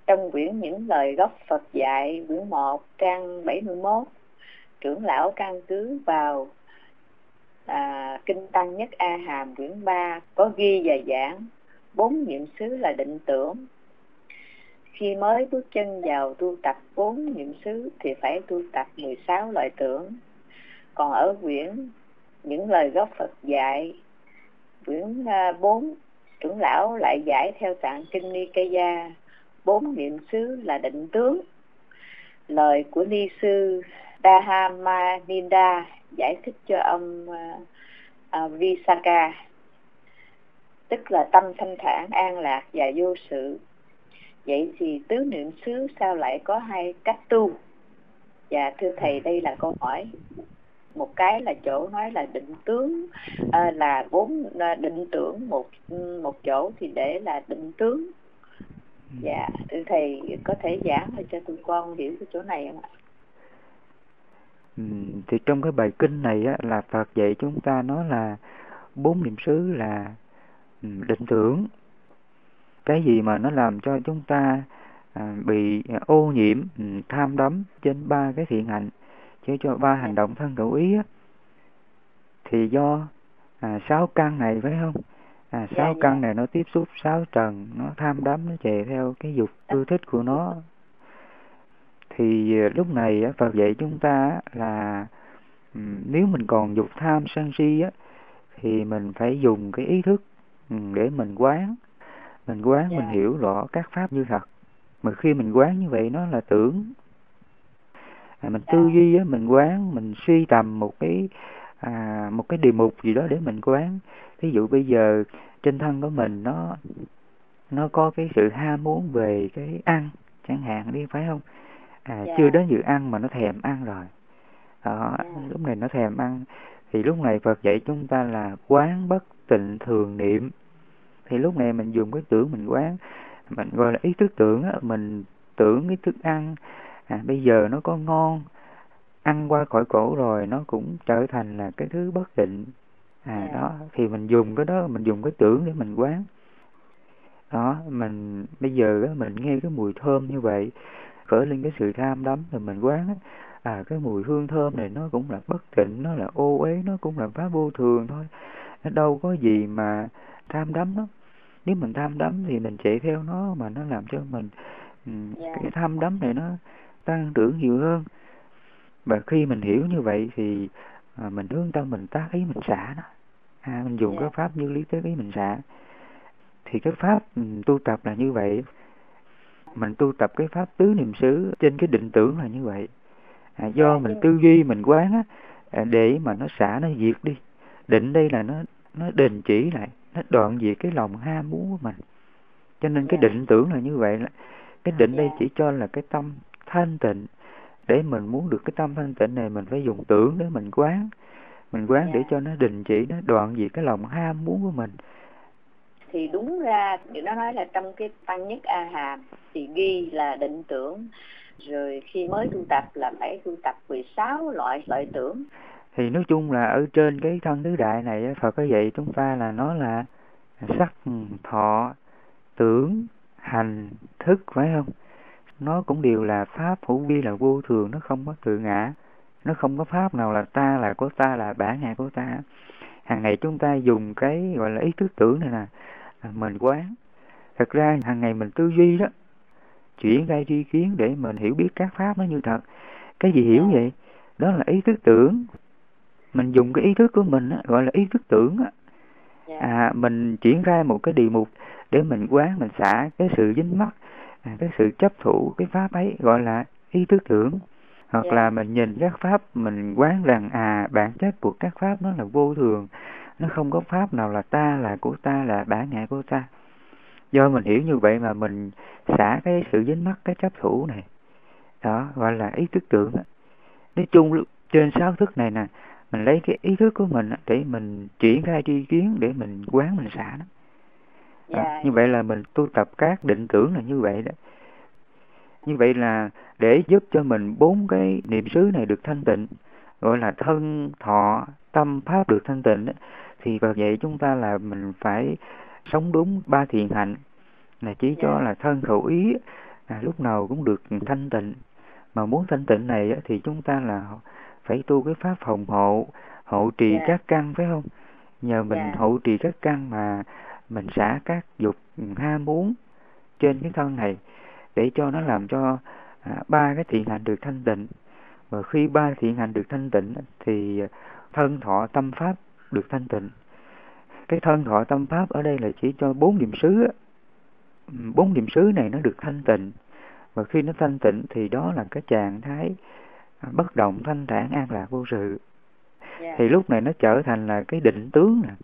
Trong quyển Những lời gốc Phật dạy, quyển 1, trang 71, trưởng lão căn cứ vào Kinh Tăng Nhất A Hàm quyển 3 có ghi và giảng 4 niệm xứ là định tưởng. Khi mới bước chân vào tu tập 4 niệm xứ thì phải tu tập 16 loại tưởng. Còn ở quyển Những lời gốc Phật dạy quyển 4, trưởng lão lại giải theo tạng kinh Nikaya 4 niệm xứ là định tướng. Lời của ni sư Dhammaninda giải thích cho ông Visakha, tức là tâm thanh thản, an lạc và vô sự. Vậy thì tứ niệm xứ sao lại có 2 cách tu? Và thưa thầy, đây là câu hỏi. Một cái là chỗ nói là định tướng, là 4 định tưởng, một chỗ thì để là định tướng. Dạ, thưa thầy có thể giảng cho tụi con hiểu cái chỗ này không ạ? Thì trong cái bài kinh này á, là Phật dạy chúng ta nói là 4 niệm xứ là định tưởng. Cái gì mà nó làm cho chúng ta bị ô nhiễm, tham đắm trên 3 cái thiện hạnh, chứ cho 3 hành động thân khẩu ý á, thì do 6 căn này, phải không? 6 căn này nó tiếp xúc 6 trần, nó tham đắm, nó chạy theo cái dục ưa thích của nó. Thì lúc này Phật dạy chúng ta là nếu mình còn dục tham sân si á, thì mình phải dùng cái ý thức để mình quán. Mình hiểu rõ các pháp như thật. Mà khi mình quán như vậy nó là tưởng. Mình tư duy á, mình quán, mình suy tầm một cái đề mục gì đó để mình quán. Ví dụ bây giờ trên thân của mình nó có cái sự ham muốn về cái ăn chẳng hạn đi, phải không? Chưa đến dự ăn mà nó thèm ăn rồi. Lúc này nó thèm ăn thì lúc này Phật dạy chúng ta là quán bất tịnh thường niệm. Thì lúc này mình dùng cái tưởng mình quán, mình gọi là ý thức tưởng á, mình tưởng cái thức ăn bây giờ nó có ngon, ăn qua khỏi cổ rồi nó cũng trở thành là cái thứ bất tịnh. Đó thì mình dùng cái đó, mình dùng cái tưởng để mình quán. Đó, mình bây giờ á, mình nghe cái mùi thơm như vậy khởi lên cái sự tham đắm, rồi mình quán á, cái mùi hương thơm này nó cũng là bất tịnh, nó là ô uế, nó cũng là pháp vô thường thôi, nó đâu có gì mà tham đắm đó. Nếu mình tham đắm thì mình chạy theo nó mà nó làm cho mình cái tham đắm này nó tăng trưởng nhiều hơn. Và khi mình hiểu như vậy thì mình hướng tâm, mình tác ý, mình xả nó. Mình dùng cái pháp như lý tác ý mình xả. Thì cái pháp tu tập là như vậy. Mình tu tập cái pháp tứ niệm xứ trên cái định tưởng là như vậy. Do mình tư duy, mình quán để mà nó xả, nó diệt đi. Định đây là nó đình chỉ lại, nó đoạn diệt cái lòng ham muốn của mình. Cho nên cái định tưởng là như vậy. Cái định đây chỉ cho là cái tâm thanh tịnh. Để mình muốn được cái tâm thanh tịnh này, mình phải dùng tưởng để mình quán. Mình quán để cho nó đình chỉ, nó đoạn diệt cái lòng ham muốn của mình. Thì đúng ra nó nói là trong cái Tăng Nhất A Hàm thì ghi là định tưởng, rồi khi mới tu tập là phải tu tập 16 loại tưởng. Thì nói chung là ở trên cái thân tứ đại này Phật có dạy chúng ta là nó là sắc, thọ, tưởng, hành, thức, phải không? Nó cũng đều là pháp hữu vi, là vô thường, nó không có tự ngã. Nó không có pháp nào là ta, là của ta, là bản ngã của ta. Hàng ngày chúng ta dùng cái gọi là ý thức tưởng này nè, mình quán. Thật ra hàng ngày mình tư duy đó, chuyển ra tri kiến để mình hiểu biết các pháp nó như thật. Cái gì hiểu vậy? Đó là ý thức tưởng. Mình dùng cái ý thức của mình gọi là ý thức tưởng mình chuyển ra một cái đề mục để mình quán, mình xả cái sự dính mắc, cái sự chấp thủ cái pháp ấy, gọi là ý thức tưởng. Hoặc là mình nhìn các pháp, mình quán rằng bản chất của các pháp nó là vô thường, nó không có pháp nào là ta, là của ta, là bản ngã của ta. Do mình hiểu như vậy mà mình xả cái sự dính mắc, cái chấp thủ này. Đó gọi là ý thức tưởng. Nói chung trên 6 thức này nè, mình lấy cái ý thức của mình để mình chuyển ra tri kiến, để mình quán, mình xả nó. Như vậy là mình tu tập các định tưởng là như vậy đó. Như vậy là để giúp cho mình 4 cái niệm xứ này được thanh tịnh, gọi là thân, thọ, tâm, pháp được thanh tịnh đó, thì Phật dạy chúng ta là mình phải sống đúng 3 thiện hạnh, là chỉ cho là thân, khẩu, ý, lúc nào cũng được thanh tịnh. Mà muốn thanh tịnh này thì chúng ta là phải tu cái pháp phòng hộ, hộ trì các căn, phải không? Nhờ mình hộ trì các căn mà mình xả các dục ham muốn trên cái thân này, để cho nó làm cho ba cái thiện hành được thanh tịnh. Và khi ba thiện hành được thanh tịnh thì thân thọ tâm pháp được thanh tịnh. Cái thân thọ tâm pháp ở đây là chỉ cho 4 niệm xứ. 4 niệm xứ này nó được thanh tịnh, và khi nó thanh tịnh thì đó là cái trạng thái bất động thanh thản an lạc vô sự. Thì lúc này nó trở thành là cái định tướng nè.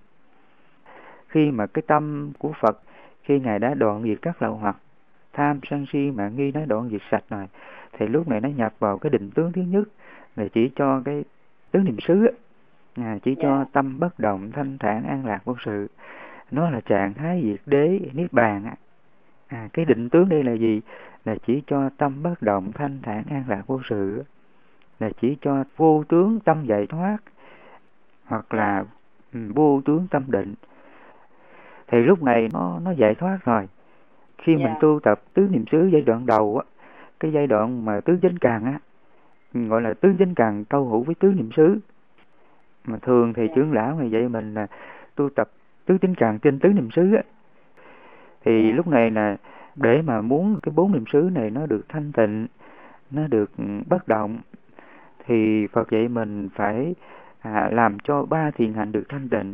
Khi mà cái tâm của Phật, khi Ngài đã đoạn diệt các lậu hoặc tham sân si mạng nghi, nó đoạn diệt sạch rồi, thì lúc này nó nhập vào cái định tướng thứ nhất là chỉ cho cái tứ niệm xứ, chỉ cho tâm bất động thanh thản an lạc vô sự. Nó là trạng thái diệt đế niết bàn. Cái định tướng đây là gì? Là chỉ cho tâm bất động thanh thản an lạc vô sự, là chỉ cho vô tướng tâm giải thoát, hoặc là vô tướng tâm định. Thì lúc này nó giải thoát rồi. Khi mình tu tập tứ niệm xứ giai đoạn đầu cái giai đoạn mà tứ chánh cần gọi là tứ chánh cần câu hữu với tứ niệm xứ. Mà thường thì trưởng lão này dạy mình là tu tập tứ chánh cần trên tứ niệm xứ thì lúc này là để mà muốn cái 4 niệm xứ này nó được thanh tịnh, nó được bất động, thì Phật dạy mình phải làm cho ba thiện hạnh được thanh tịnh.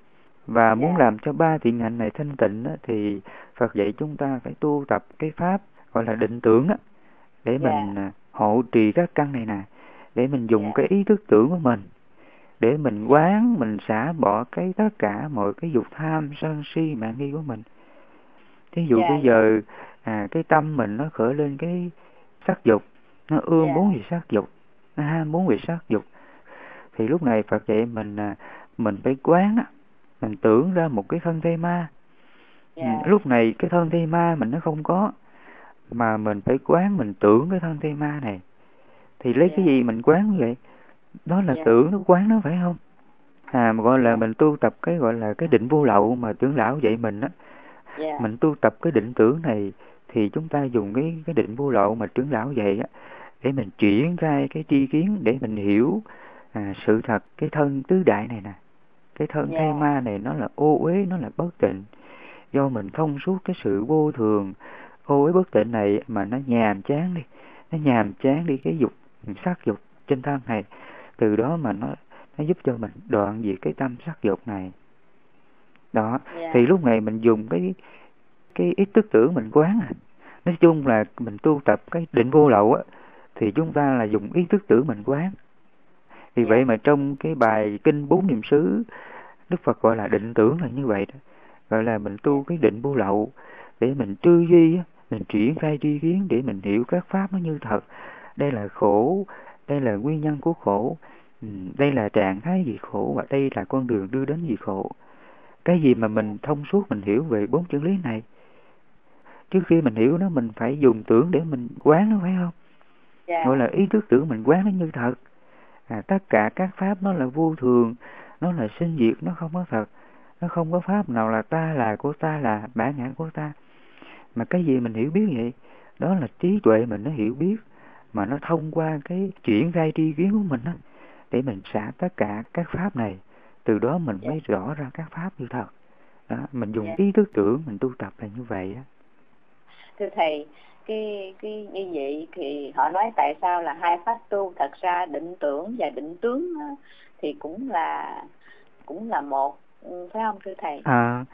Và muốn làm cho ba thiện hạnh này thanh tịnh thì Phật dạy chúng ta phải tu tập cái pháp gọi là định tưởng để mình hộ trì các căn này nè, để mình dùng cái ý thức tưởng của mình để mình quán, mình xả bỏ cái tất cả mọi cái dục tham sân si mạng nghi của mình. Thí dụ bây giờ cái tâm mình nó khởi lên cái sắc dục, nó ương muốn về sắc dục, nó ham muốn về sắc dục, thì lúc này Phật dạy mình phải quán mình tưởng ra một cái thân thây ma. Lúc này cái thân thây ma mình nó không có, mà mình phải quán, mình tưởng cái thân thây ma này. Thì lấy cái gì mình quán như vậy? Đó là tưởng nó quán nó, phải không? Mà gọi là mình tu tập cái gọi là cái định vô lậu mà trưởng lão dạy mình mình tu tập cái định tưởng này thì chúng ta dùng cái định vô lậu mà trưởng lão dạy để mình chuyển ra cái tri kiến, để mình hiểu sự thật cái thân tứ đại này nè. Cái thân thây ma này nó là ô uế, nó là bất tịnh. Do mình thông suốt cái sự vô thường ô uế bất tịnh này mà nó nhàm chán đi, nó nhàm chán đi cái dục sắc dục trên thân này. Từ đó mà nó giúp cho mình đoạn diệt cái tâm sắc dục này. Đó, thì lúc này mình dùng cái ý thức tưởng mình quán nói chung là mình tu tập cái định vô lậu thì chúng ta là dùng ý thức tưởng mình quán. Vì vậy mà trong cái bài kinh 4 niệm xứ, Đức Phật gọi là định tưởng là như vậy đó. Gọi là mình tu cái định vô lậu để mình tư duy, mình chuyển khai tri kiến để mình hiểu các pháp nó như thật. Đây là khổ, đây là nguyên nhân của khổ, đây là trạng thái gì khổ, và đây là con đường đưa đến gì khổ. Cái gì mà mình thông suốt, mình hiểu về 4 chân lý này. Trước khi mình hiểu nó, mình phải dùng tưởng để mình quán nó, phải không? Gọi là ý thức tưởng mình quán nó như thật. Tất cả các pháp nó là vô thường, nó là sinh diệt, nó không có thật. Nó không có pháp nào là ta, là của ta, là bản ngã của ta. Mà cái gì mình hiểu biết vậy? Đó là trí tuệ mình nó hiểu biết, mà nó thông qua cái chuyển ra tri kiến của mình để mình xả tất cả các pháp này. Từ đó mình mới rõ ra các pháp như thật. Đó, mình dùng ý thức tưởng mình tu tập là như vậy á. Thưa thầy, cái như vậy thì họ nói tại sao là hai pháp tu? Thật ra định tưởng và định tướng thì cũng là một, phải không thưa thầy?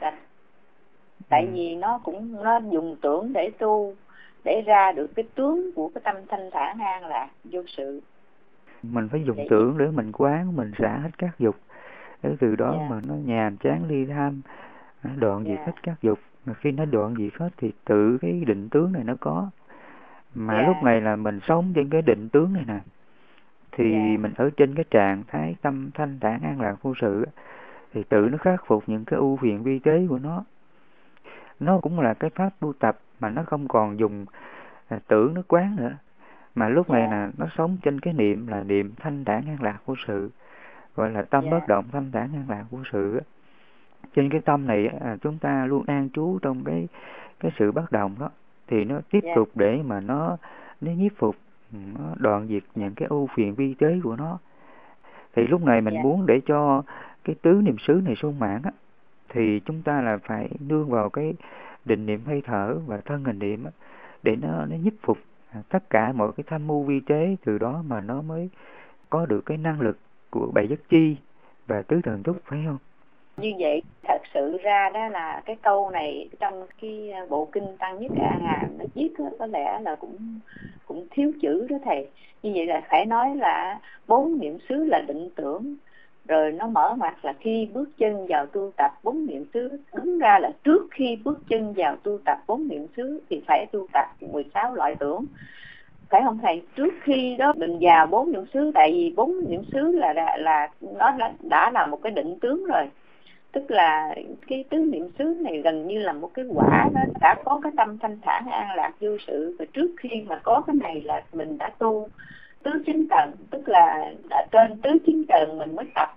Tại vì nó dùng tưởng để tu, để ra được cái tướng của cái tâm thanh thản an lạc vô sự. Mình phải dùng tưởng để mình quán, mình xả hết các dục, để từ đó mà nó nhàm chán ly tham, đoạn diệt hết các dục. Mà khi nó đoạn diệt hết thì tự cái định tướng này nó có. Mà lúc này là mình sống trên cái định tướng này nè, thì mình ở trên cái trạng thái tâm thanh thản an lạc vô sự, thì tự nó khắc phục những cái ưu phiền vi tế của nó. Nó cũng là cái pháp tu tập mà nó không còn dùng tưởng nó quán nữa, mà lúc này là nó sống trên cái niệm là niệm thanh thản an lạc vô sự, gọi là tâm bất động thanh thản an lạc vô sự. Trên cái tâm này chúng ta luôn an trú trong cái sự bất động đó, thì nó tiếp tục để mà nó nhiếp phục, nó đoạn diệt những cái ưu phiền vi tế của nó. Thì lúc này mình muốn để cho cái tứ niệm xứ này sung mãn á, thì chúng ta là phải nương vào cái định niệm hơi thở và thân hành niệm á, để nó nhiếp phục tất cả mọi cái tham mưu vi tế, từ đó mà nó mới có được cái năng lực của bảy giác chi và tứ thần túc, phải không? Như vậy thật sự ra đó là cái câu này trong cái bộ kinh Tăng Nhất A Hàm nó viết có lẽ là cũng thiếu chữ đó thầy. Như vậy là phải nói là 4 niệm xứ là định tưởng, rồi nó mở ngoặt là khi bước chân vào tu tập 4 niệm xứ. Đúng ra là trước khi bước chân vào tu tập 4 niệm xứ thì phải tu tập 16 loại tưởng, phải không thầy? Trước khi đó mình vào 4 niệm xứ, tại vì 4 niệm xứ là nó đã là một cái định tướng rồi. Tức là cái tứ niệm xứ này gần như là một cái quả, nó đã có cái tâm thanh thản an lạc vô sự. Và trước khi mà có cái này là mình đã tu tứ chính tầng, tức là trên tứ chính tầng mình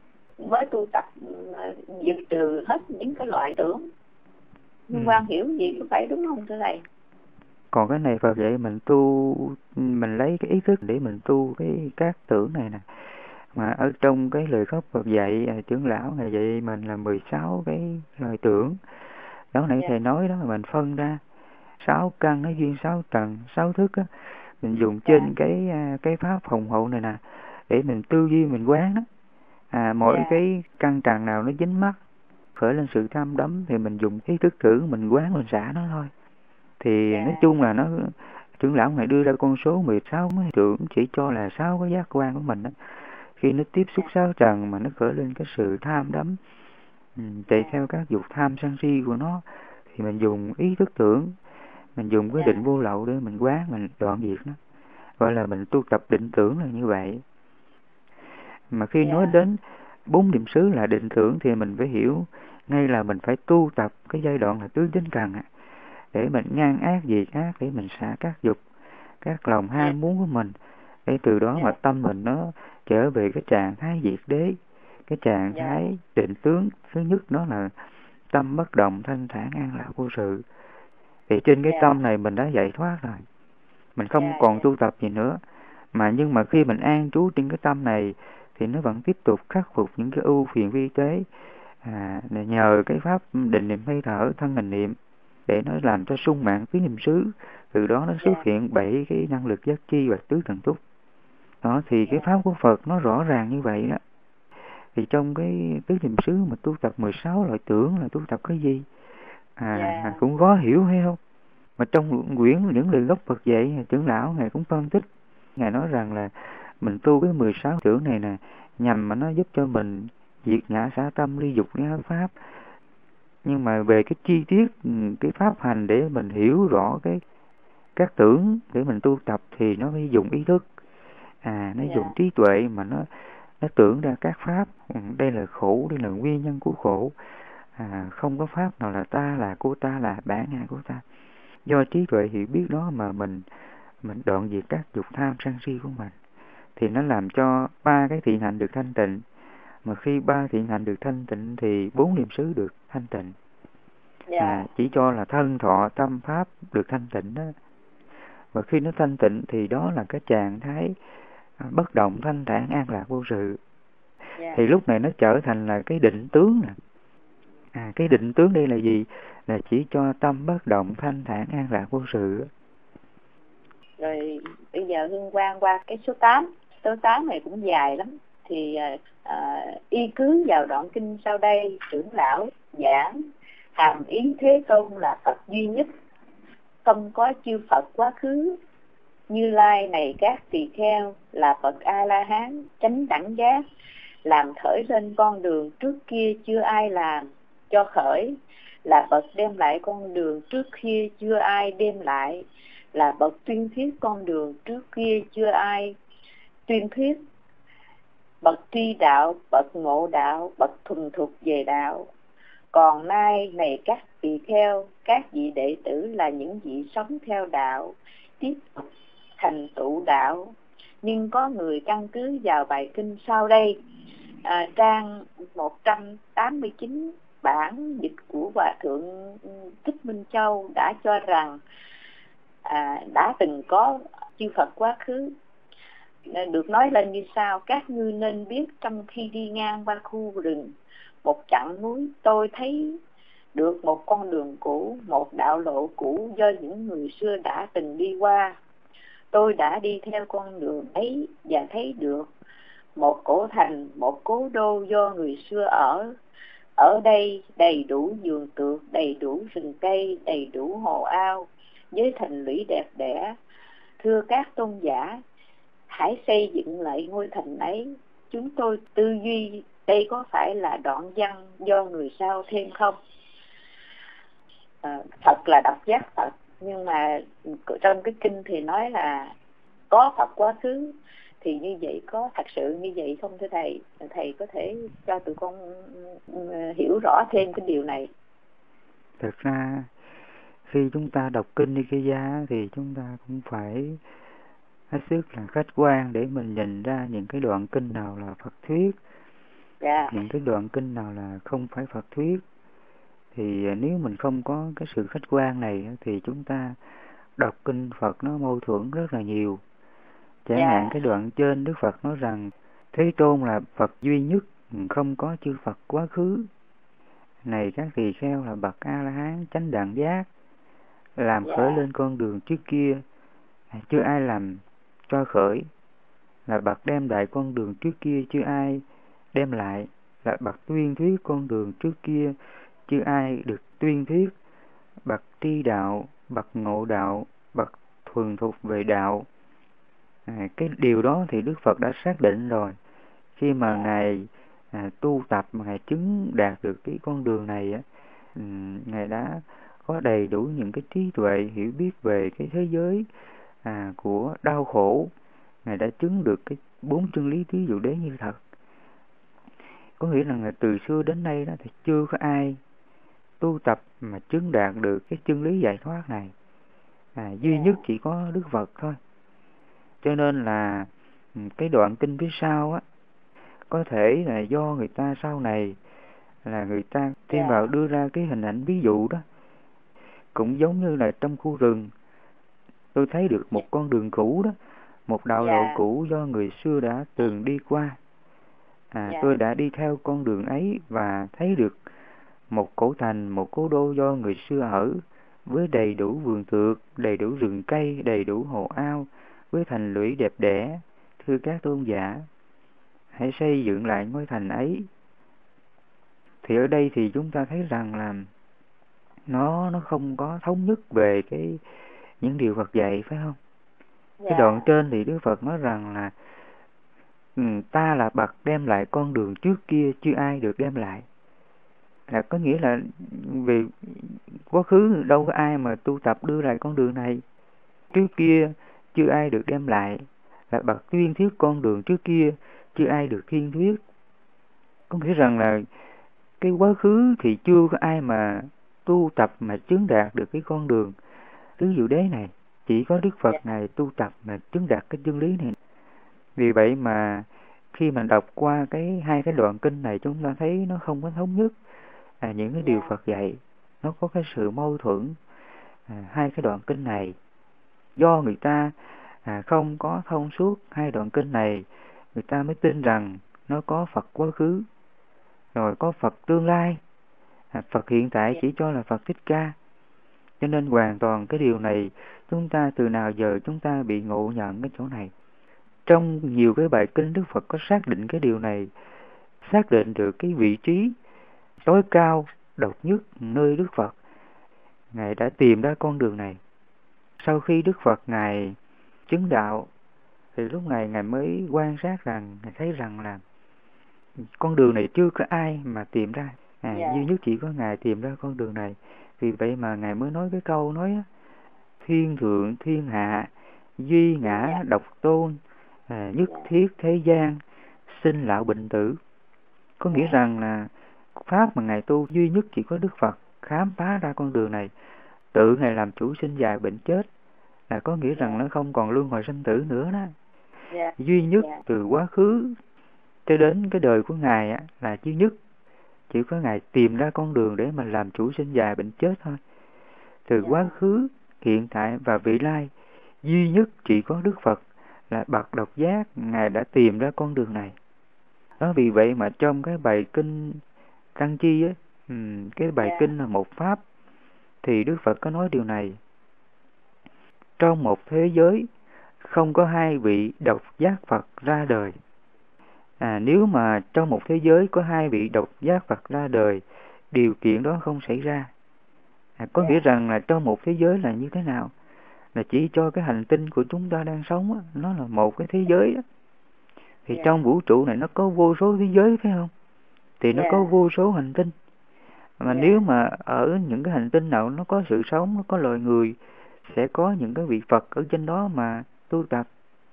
mới tu tập diệt trừ hết những cái loại tưởng. Nhưng Quang hiểu gì có phải đúng không thưa thầy? Còn cái này Phật dạy mình tu, mình lấy cái ý thức để mình tu các tưởng này nè. Mà ở trong cái lời pháp Phật dạy, trưởng lão ngày dạy mình là 16 cái lời tưởng. Đó nãy thầy nói đó, mình phân ra 6 căn, nó duyên 6 trần, 6 thức á. Mình dùng trên cái pháp phòng hộ này nè, để mình tư duy mình quán đó. Mỗi cái căn trần nào nó dính mắc khởi lên sự tham đắm thì mình dùng ý thức tưởng mình quán, mình xả nó thôi. Thì nói chung là nó, trưởng lão này đưa ra con số 16 cái tưởng chỉ cho là 6 cái giác quan của mình đó. Khi nó tiếp xúc 6 trần mà nó khởi lên cái sự tham đắm, chạy theo các dục tham sân si của nó, thì mình dùng ý thức tưởng, mình dùng cái định vô lậu để mình quán, mình đoạn diệt nó, gọi là mình tu tập định tưởng là như vậy. Mà khi nói đến 4 niệm xứ là định tưởng thì mình phải hiểu ngay là mình phải tu tập cái giai đoạn là tứ chính cần, để mình ngăn ác diệt ác, để mình xả các dục, các lòng ham muốn của mình, để từ đó mà tâm mình nó trở về cái trạng thái diệt đế, cái trạng thái định tướng. Thứ nhất đó là tâm bất động thanh thản an lạc vô sự. Thì trên cái tâm này mình đã giải thoát rồi, mình không còn tu tập gì nữa. Nhưng mà khi mình an trú trên cái tâm này thì nó vẫn tiếp tục khắc phục những cái ưu phiền vi tế, nhờ cái pháp định niệm hơi thở, thân hành niệm, để nó làm cho sung mãn tứ niệm xứ. Từ đó nó xuất hiện 7 cái năng lực giác chi và tứ thần túc. Đó thì cái pháp của Phật nó rõ ràng như vậy đó. Thì trong cái tứ niệm xứ mà tu tập 16 loại tưởng là tu tập cái gì? Cũng khó hiểu hay không? Mà trong quyển những lời gốc Phật dạy, trưởng lão ngài cũng phân tích, ngài nói rằng là mình tu cái 16 tưởng này nè, nhằm mà nó giúp cho mình diệt ngã xả tâm, ly dục ly pháp. Nhưng mà về cái chi tiết, cái pháp hành để mình hiểu rõ các tưởng để mình tu tập thì nó phải dùng ý thức, nó dùng trí tuệ mà nó tưởng ra các pháp. Đây là khổ, đây là nguyên nhân của khổ. Không có pháp nào là ta, là của ta, là bản ngã của ta. Do trí tuệ hiểu biết đó mà mình đoạn diệt các dục tham sân si của mình, thì nó làm cho 3 cái thiện hạnh được thanh tịnh. Mà khi 3 thiện hạnh được thanh tịnh thì 4 niệm xứ được thanh tịnh. Chỉ cho là thân thọ tâm pháp được thanh tịnh đó. Và khi nó thanh tịnh thì đó là cái trạng thái bất động thanh thản an lạc vô sự. Thì lúc này nó trở thành là cái định tướng nè. Cái định tướng đây là gì? Là chỉ cho tâm bất động thanh thản an lạc vô sự. Rồi bây giờ Hương Quang qua cái số 8. Số 8 này cũng dài lắm. Thì y cứ vào đoạn kinh sau đây, trưởng lão giảng hàm ý Thế Tôn là Phật duy nhất, không có chư Phật quá khứ. Như Lai này các tỳ kheo là Phật A La Hán chánh đẳng giác, làm khởi lên con đường trước kia chưa ai làm cho khởi, là Phật đem lại con đường trước kia chưa ai đem lại, là bậc tuyên thuyết con đường trước kia chưa ai tuyên thuyết, bậc tri đạo, bậc ngộ đạo, bậc thuần thục về đạo. Còn nay này các tỳ kheo, các vị đệ tử là những vị sống theo đạo, tiếp tục thành tựu đạo. Nhưng có người căn cứ vào bài kinh sau đây, trang 189 bản dịch của Hòa Thượng Thích Minh Châu đã cho rằng đã từng có chư Phật quá khứ. Được nói lên như sau: các ngươi nên biết, trong khi đi ngang qua khu rừng, một chặng núi, tôi thấy được một con đường cũ, một đạo lộ cũ do những người xưa đã từng đi qua. Tôi đã đi theo con đường ấy và thấy được một cổ thành, một cố đô do người xưa ở. Ở đây đầy đủ vườn tược, đầy đủ rừng cây, đầy đủ hồ ao với thành lũy đẹp đẽ. Thưa các tôn giả, hãy xây dựng lại ngôi thành ấy. Chúng tôi tư duy đây có phải là đoạn văn do người sau thêm không? Thật là độc giác Phật, nhưng mà trong cái kinh thì nói là có Phật quá khứ. Thì như vậy có thật sự như vậy không thưa thầy? Thầy có thể cho tụi con hiểu rõ thêm cái điều này. Thực ra khi chúng ta đọc kinh Nikaya thì chúng ta cũng phải hết sức là khách quan để mình nhìn ra những cái đoạn kinh nào là Phật thuyết, những cái đoạn kinh nào là không phải Phật thuyết. Thì nếu mình không có cái sự khách quan này thì chúng ta đọc kinh Phật nó mâu thuẫn rất là nhiều. Chẳng hạn cái đoạn trên Đức Phật nói rằng Thế Tôn là Phật duy nhất, không có chư Phật quá khứ. Này các tỳ kheo là bậc A-la-hán chánh đẳng giác, làm khởi lên con đường trước kia chưa ai làm cho khởi, là bậc đem đại con đường trước kia chưa ai đem lại, là bậc tuyên thuyết con đường trước kia chưa ai được tuyên thuyết, bậc tri đạo, bậc ngộ đạo, bậc thuần thục về đạo. Cái điều đó thì Đức Phật đã xác định rồi. Khi mà Ngài tu tập mà Ngài chứng đạt được cái con đường này á, Ngài đã có đầy đủ những cái trí tuệ hiểu biết về cái thế giới của đau khổ. Ngài đã chứng được cái 4 chân lý thí dụ đế như thật. Có nghĩa là từ xưa đến nay đó thì chưa có ai tu tập mà chứng đạt được cái chân lý giải thoát này. Duy nhất chỉ có Đức Phật thôi. Cho nên là cái đoạn kinh phía sau á, có thể là do người ta sau này là người ta thêm vào đưa ra cái hình ảnh ví dụ đó. Cũng giống như là trong khu rừng, tôi thấy được một con đường cũ đó, một đạo lộ cũ do người xưa đã từng đi qua. Tôi đã đi theo con đường ấy và thấy được một cổ thành, một cố đô do người xưa ở, với đầy đủ vườn tược, đầy đủ rừng cây, đầy đủ hồ ao, với thành lũy đẹp đẽ. Thưa các tôn giả, hãy xây dựng lại ngôi thành ấy. Thì ở đây thì chúng ta thấy rằng là nó không có thống nhất về những điều Phật dạy, phải không? Cái đoạn trên thì Đức Phật nói rằng là ta là bậc đem lại con đường trước kia chưa ai được đem lại. Là có nghĩa là vì quá khứ đâu có ai mà tu tập đưa lại con đường này. Trước kia chưa ai được đem lại, là bậc tuyên thuyết con đường trước kia chưa ai được tuyên thuyết. Có nghĩa rằng là cái quá khứ thì chưa có ai mà tu tập mà chứng đạt được cái con đường tứ diệu đế này. Chỉ có Đức Phật Ngài tu tập mà chứng đạt cái chân lý này. Vì vậy mà khi mà đọc qua hai cái đoạn kinh này, chúng ta thấy nó không có thống nhất những cái điều Phật dạy. Nó có cái sự mâu thuẫn hai cái đoạn kinh này. Do người ta không có thông suốt hai đoạn kinh này, người ta mới tin rằng nó có Phật quá khứ, rồi có Phật tương lai. Phật hiện tại chỉ cho là Phật Thích Ca. Cho nên hoàn toàn cái điều này chúng ta từ nào giờ chúng ta bị ngộ nhận cái chỗ này. Trong nhiều cái bài kinh Đức Phật có xác định cái điều này, xác định được cái vị trí tối cao độc nhất nơi Đức Phật. Ngài đã tìm ra con đường này. Sau khi Đức Phật Ngài chứng đạo thì lúc này Ngài mới quan sát rằng, Ngài thấy rằng là con đường này chưa có ai mà tìm ra. Duy nhất chỉ có Ngài tìm ra con đường này. Vì vậy mà Ngài mới nói cái câu nói thiên thượng thiên hạ, duy ngã độc tôn, nhất thiết thế gian, sinh lão bệnh tử. Có nghĩa rằng là pháp mà Ngài tu duy nhất chỉ có Đức Phật khám phá ra con đường này, tự Ngài làm chủ sinh già bệnh chết. Là có nghĩa rằng nó không còn luân hồi sanh tử nữa đó. Duy nhất từ quá khứ cho đến cái đời của Ngài là duy nhất. Chỉ có Ngài tìm ra con đường để mà làm chủ sinh già bệnh chết thôi. Từ quá khứ hiện tại và vị lai. Duy nhất chỉ có Đức Phật là bậc độc giác, Ngài đã tìm ra con đường này. Đó, vì vậy mà trong cái bài kinh Tăng Chi á, cái bài kinh là một pháp, thì Đức Phật có nói điều này: trong một thế giới không có hai vị độc giác Phật ra đời. Nếu mà trong một thế giới có hai vị độc giác Phật ra đời, điều kiện đó không xảy ra. Có nghĩa rằng là trong một thế giới là như thế nào? Là chỉ cho cái hành tinh của chúng ta đang sống á, nó là một cái thế giới á. Thì trong vũ trụ này nó có vô số thế giới, phải không? Thì nó có vô số hành tinh. Mà nếu mà ở những cái hành tinh nào nó có sự sống, nó có loài người, sẽ có những cái vị Phật ở trên đó mà tu tập.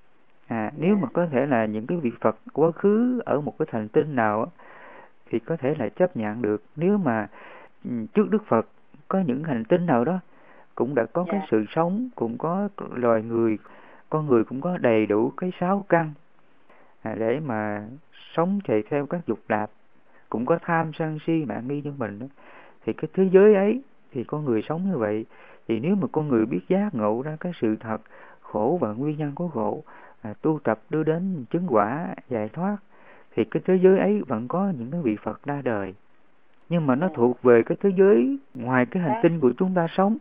Nếu mà có thể là những cái vị Phật quá khứ ở một cái hành tinh nào á, thì có thể là chấp nhận được. Nếu mà trước Đức Phật có những hành tinh nào đó cũng đã có cái sự sống, cũng có loài người, con người cũng có đầy đủ cái 6 căn để mà sống chạy theo các dục lạc, cũng có tham sân si mạng nghi như mình đó. Thì cái thế giới ấy thì con người sống như vậy. Thì nếu mà con người biết giác ngộ ra cái sự thật khổ và nguyên nhân của khổ, tu tập đưa đến chứng quả giải thoát, thì cái thế giới ấy vẫn có những cái vị Phật ra đời. Nhưng mà nó thuộc về cái thế giới ngoài cái hành tinh của chúng ta sống.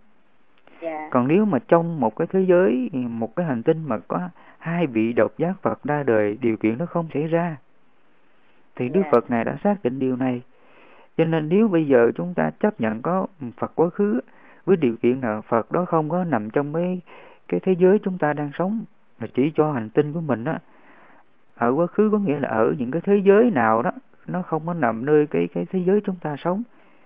Còn nếu mà trong một cái thế giới, một cái hành tinh mà có hai vị độc giác Phật ra đời, điều kiện nó không xảy ra. Thì Đức Phật này đã xác định điều này. Cho nên nếu bây giờ chúng ta chấp nhận có Phật quá khứ, với điều kiện là Phật đó không có nằm trong cái thế giới chúng ta đang sống, mà chỉ cho hành tinh của mình á. Ở quá khứ có nghĩa là ở những cái thế giới nào đó, nó không có nằm nơi cái thế giới chúng ta sống.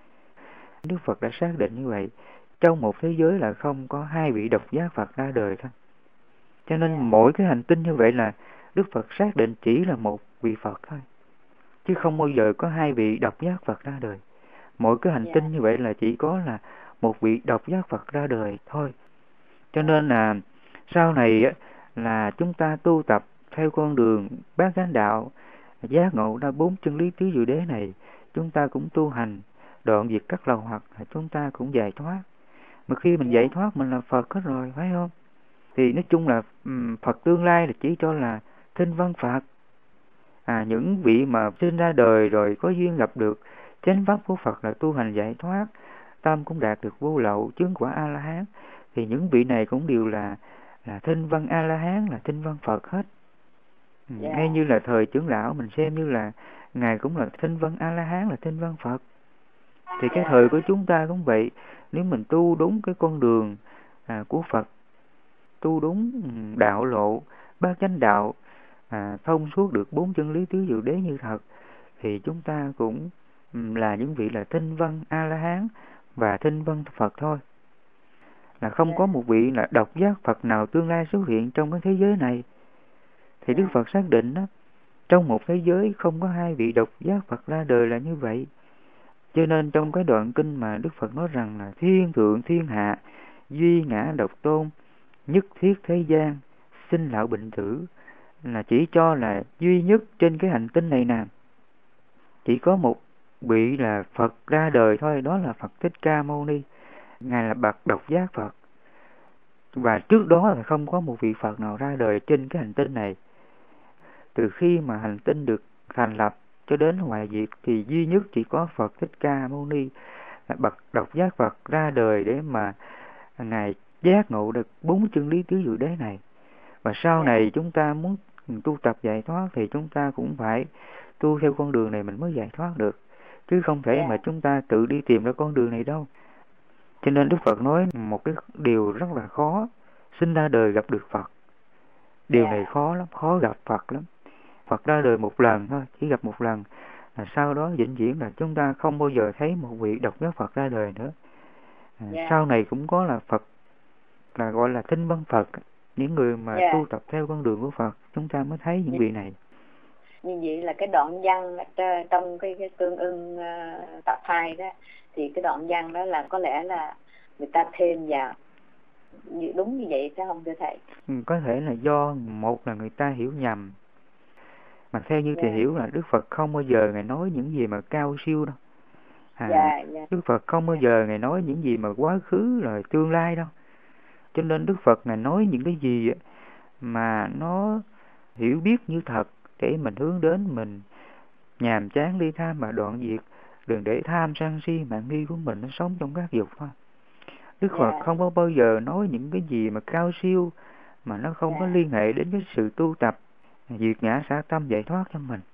Đức Phật đã xác định như vậy. Trong một thế giới là không có hai vị độc giác Phật ra đời thôi. Cho nên mỗi cái hành tinh như vậy là Đức Phật xác định chỉ là một vị Phật thôi, chứ không bao giờ có hai vị độc giác Phật ra đời. Mỗi cái hành tinh như vậy là chỉ có là một vị độc giác Phật ra đời thôi. Cho nên là sau này là chúng ta tu tập theo con đường bát chánh đạo, giác ngộ ra 4 chân lý tứ diệu đế này, chúng ta cũng tu hành đoạn diệt các lậu hoặc, là chúng ta cũng giải thoát. Mà khi mình giải thoát mình là Phật hết rồi, phải không? Thì nói chung là Phật tương lai là chỉ cho là thinh văn Phật. Những vị mà sinh ra đời rồi có duyên gặp được chánh pháp của Phật là tu hành giải thoát, tâm cũng đạt được vô lậu, chứng quả A La Hán, thì những vị này cũng đều là thinh văn A La Hán, là thinh văn Phật hết. Ngay như là thời trưởng lão mình xem như là ngài cũng là thinh văn A La Hán, là thinh văn Phật. Thì cái thời của chúng ta cũng vậy. Nếu mình tu đúng cái con đường của Phật, tu đúng đạo lộ bát chánh đạo, thông suốt được 4 chân lý tứ diệu đế như thật, thì chúng ta cũng là những vị là thinh văn A La Hán và thinh văn Phật thôi. Là không có một vị là độc giác Phật nào tương lai xuất hiện trong cái thế giới này. Thì Đức Phật xác định đó, trong một thế giới không có hai vị độc giác Phật ra đời là như vậy. Cho nên trong cái đoạn kinh mà Đức Phật nói rằng là thiên thượng thiên hạ, duy ngã độc tôn, nhất thiết thế gian, sinh lão bệnh tử, là chỉ cho là duy nhất trên cái hành tinh này nè, chỉ có một vị là Phật ra đời thôi, đó là Phật Thích Ca Mâu Ni. Ngài là bậc độc giác Phật. Và trước đó là không có một vị Phật nào ra đời trên cái hành tinh này. Từ khi mà hành tinh được thành lập cho đến hoại diệt thì duy nhất chỉ có Phật Thích Ca Mâu Ni là bậc độc giác Phật ra đời để mà Ngài giác ngộ được 4 chân lý tứ diệu đế này. Và sau này chúng ta muốn tu tập giải thoát thì chúng ta cũng phải tu theo con đường này mình mới giải thoát được, chứ không thể mà chúng ta tự đi tìm ra con đường này đâu. Cho nên Đức Phật nói một cái điều rất là khó, sinh ra đời gặp được Phật. Điều này khó lắm, khó gặp Phật lắm. Phật ra đời một lần thôi, chỉ gặp một lần, là sau đó vĩnh viễn là chúng ta không bao giờ thấy một vị độc giác Phật ra đời nữa. Sau này cũng có là Phật, là gọi là thinh văn Phật. Những người mà tu tập theo con đường của Phật, chúng ta mới thấy những vị này. Như vậy là cái đoạn văn trong cái tương ưng tập 2 đó, thì cái đoạn văn đó là có lẽ là người ta thêm vào đúng như vậy phải không thưa thầy? Có thể là do một là người ta hiểu nhầm. Mà theo như thầy hiểu là Đức Phật không bao giờ Ngài nói những gì mà cao siêu đâu. Đức Phật không bao giờ Ngài nói những gì mà quá khứ rồi tương lai đâu. Cho nên Đức Phật Ngài nói những cái gì mà nó hiểu biết như thật, để mình hướng đến mình nhàm chán ly tham mà đoạn diệt, đừng để tham sân si mạng nghi của mình nó sống trong các dục thôi. Đức Phật không có bao giờ nói những cái gì mà cao siêu mà nó không có liên hệ đến cái sự tu tập diệt ngã xả tâm giải thoát cho mình.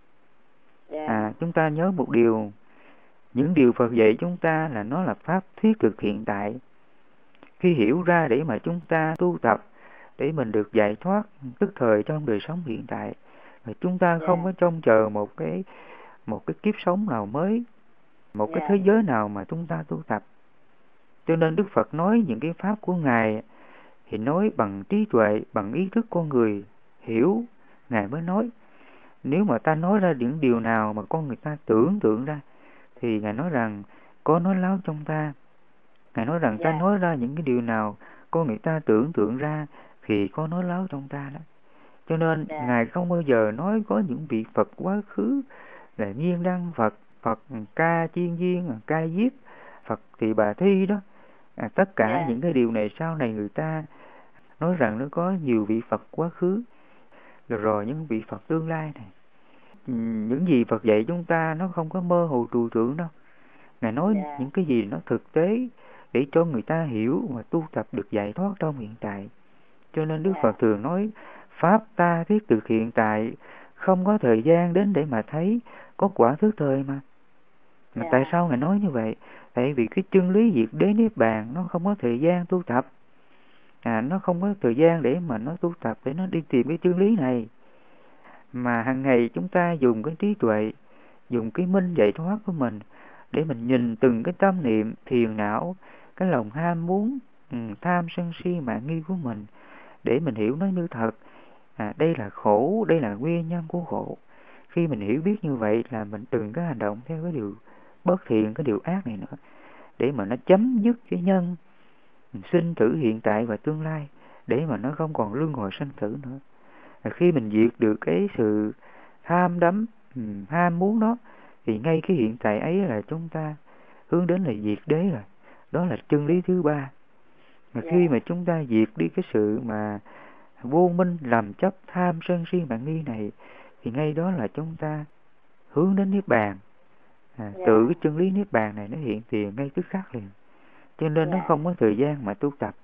Chúng ta nhớ một điều, những điều Phật dạy chúng ta là nó là pháp thiết thực hiện tại. Khi hiểu ra để mà chúng ta tu tập để mình được giải thoát tức thời trong đời sống hiện tại, và chúng ta không có trông chờ một cái kiếp sống nào mới, một cái thế giới nào mà chúng ta tu tập. Cho nên Đức Phật nói những cái pháp của Ngài thì nói bằng trí tuệ, bằng ý thức con người hiểu, Ngài mới nói. Nếu mà ta nói ra những điều nào mà con người ta tưởng tượng ra, thì Ngài nói rằng có nói láo trong ta. Ngài nói rằng ta nói ra những cái điều nào con người ta tưởng tượng ra thì có nói láo trong ta đó. Cho nên Ngài không bao giờ nói có những vị Phật quá khứ là Nhiên Đăng Phật, Phật Ca Chiên Viên, Ca Diếp, Phật Tỳ Bà Thi đó. Tất cả những cái điều này sau này người ta nói rằng nó có nhiều vị Phật quá khứ, rồi những vị Phật tương lai này. Những gì Phật dạy chúng ta nó không có mơ hồ trừu tượng đâu. Ngài nói những cái gì nó thực tế để cho người ta hiểu và tu tập được giải thoát trong hiện tại. Cho nên Đức Phật thường nói pháp ta thiết thực hiện tại, không có thời gian đến để mà thấy, có quả thức thời mà. Tại sao Ngài nói như vậy? Tại vì cái chân lý diệt đế niết bàn nó không có thời gian tu tập. Nó không có thời gian để mà nó tu tập, để nó đi tìm cái chân lý này. Mà hàng ngày chúng ta dùng cái trí tuệ, dùng cái minh giải thoát của mình để mình nhìn từng cái tâm niệm thiền não, cái lòng ham muốn, tham sân si mạng nghi của mình, để mình hiểu nó như thật. Đây là khổ, đây là nguyên nhân của khổ. Khi mình hiểu biết như vậy là mình đừng có hành động theo cái điều bất thiện, cái điều ác này nữa, để mà nó chấm dứt cái nhân sinh tử hiện tại và tương lai, để mà nó không còn luân hồi sanh tử nữa. Khi mình diệt được cái sự tham đắm, ham muốn đó, thì ngay cái hiện tại ấy là chúng ta hướng đến là diệt đế rồi. Đó là chân lý thứ ba. Mà khi mà chúng ta diệt đi cái sự mà vô minh làm chấp tham sân si mạng nghi này, thì ngay đó là chúng ta hướng đến niết bàn. Tự cái chân lý niết bàn này nó hiện tiền ngay tức khắc liền. Cho nên nó không có thời gian mà tu tập.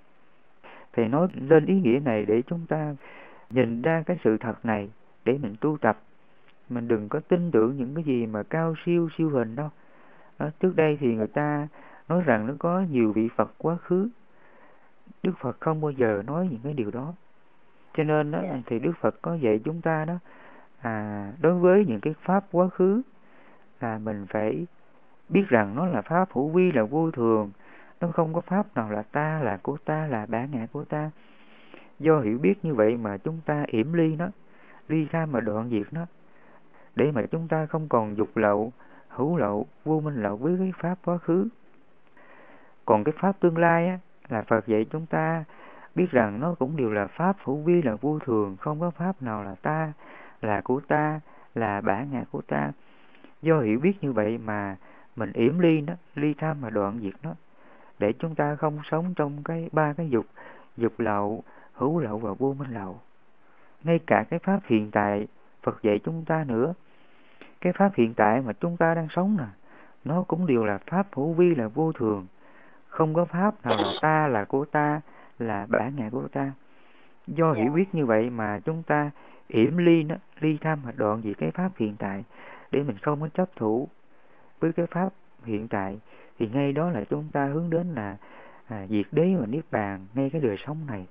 Thầy nói lên ý nghĩa này để chúng ta nhìn ra cái sự thật này để mình tu tập. Mình đừng có tin tưởng những cái gì mà cao siêu siêu hình đâu. Trước đây thì người ta nói rằng nó có nhiều vị Phật quá khứ. Đức Phật không bao giờ nói những cái điều đó. Cho nên đó, thì Đức Phật có dạy chúng ta đó, đối với những cái pháp quá khứ là mình phải biết rằng nó là pháp hữu vi, là vô thường. Nó không có pháp nào là ta, là của ta, là bản ngã của ta. Do hiểu biết như vậy mà chúng ta yểm ly nó, ly tham mà đoạn diệt nó, để mà chúng ta không còn dục lậu, hữu lậu, vô minh lậu với cái pháp quá khứ. Còn cái pháp tương lai á, là Phật dạy chúng ta biết rằng nó cũng đều là pháp hữu vi, là vô thường, không có pháp nào là ta, là của ta, là bản ngã của ta. Do hiểu biết như vậy mà mình yểm ly nó, ly tham mà đoạn diệt nó, để chúng ta không sống trong cái ba cái dục, dục lậu, hữu lậu và vô minh lậu. Ngay cả cái pháp hiện tại Phật dạy chúng ta nữa, cái pháp hiện tại mà chúng ta đang sống nè, nó cũng đều là pháp hữu vi, là vô thường, không có pháp nào là ta, là của ta, là bản ngã của ta. Do hiểu biết như vậy mà chúng ta yểm ly nó, ly tham và đoạn diệt cái pháp hiện tại, để mình không có chấp thủ với cái pháp hiện tại, thì ngay đó là chúng ta hướng đến là diệt đế và niết bàn ngay cái đời sống này.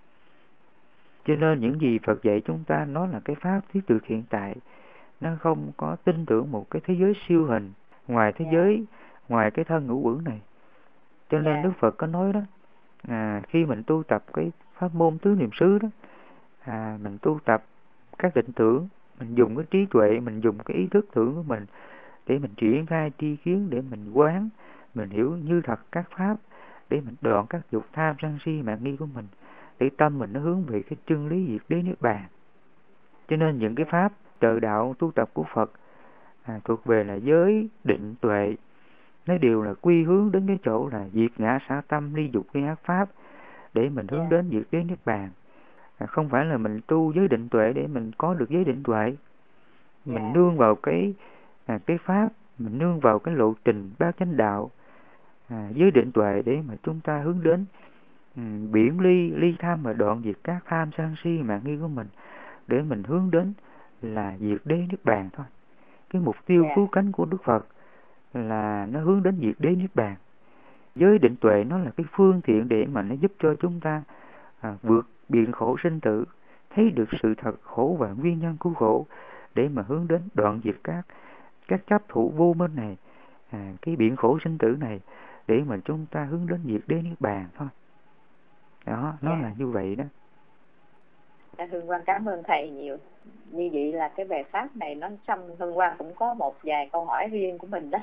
Cho nên những gì Phật dạy chúng ta nó là cái pháp thiết thực hiện tại. Nó không có tin tưởng một cái thế giới siêu hình ngoài thế giới, ngoài cái thân ngũ uẩn này. Cho nên Đức Phật có nói đó, khi mình tu tập cái pháp môn tứ niệm xứ đó, mình tu tập các định tưởng, mình dùng cái trí tuệ, mình dùng cái ý thức tưởng của mình để mình triển khai tri kiến, để mình quán, mình hiểu như thật các pháp, để mình đoạn các dục tham sân si mạng nghi của mình, để tâm mình nó hướng về cái chân lý diệt đế niết bàn. Cho nên những cái pháp trợ đạo tu tập của Phật thuộc về là giới, định, tuệ, nó đều là quy hướng đến cái chỗ là diệt ngã xả tâm, ly dục ly ác pháp, để mình hướng đến diệt đế niết bàn. Không phải là mình tu giới định tuệ để mình có được giới định tuệ. Mình nương vào cái pháp, mình nương vào cái lộ trình bát chánh đạo, giới định tuệ để mà chúng ta hướng đến biển ly tham và đoạn diệt các tham sân si mạn nghi của mình, để mình hướng đến là diệt đế niết bàn thôi. Cái mục tiêu cứu cánh của Đức Phật là nó hướng đến diệt đế niết bàn. Giới định tuệ nó là cái phương tiện để mà nó giúp cho chúng ta vượt biển khổ sinh tử, thấy được sự thật khổ và nguyên nhân của khổ, để mà hướng đến đoạn diệt các chấp thủ vô minh này, cái biển khổ sinh tử này, để mà chúng ta hướng đến diệt đế niết bàn thôi. Đó, nó là như vậy đó. Hương Quang cảm ơn thầy nhiều. Như vậy là cái bài pháp này nó xong, Hương Quang cũng có một vài câu hỏi riêng của mình đó.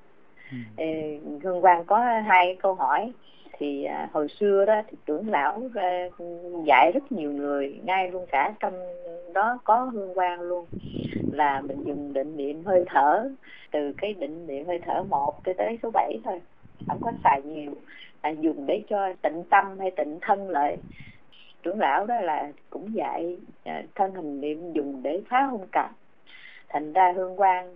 Hương Quang có 2 câu hỏi. Thì hồi xưa đó thì trưởng lão dạy rất nhiều người, ngay luôn cả trong đó có Hương Quang luôn, là mình dùng định niệm hơi thở, từ cái định niệm hơi thở 1 tới số 7 thôi, không có xài nhiều, dùng để cho tịnh tâm hay tịnh thân lại. Trưởng lão đó là cũng dạy thân hình niệm dùng để phá hung trầm. Thành ra Hương Quang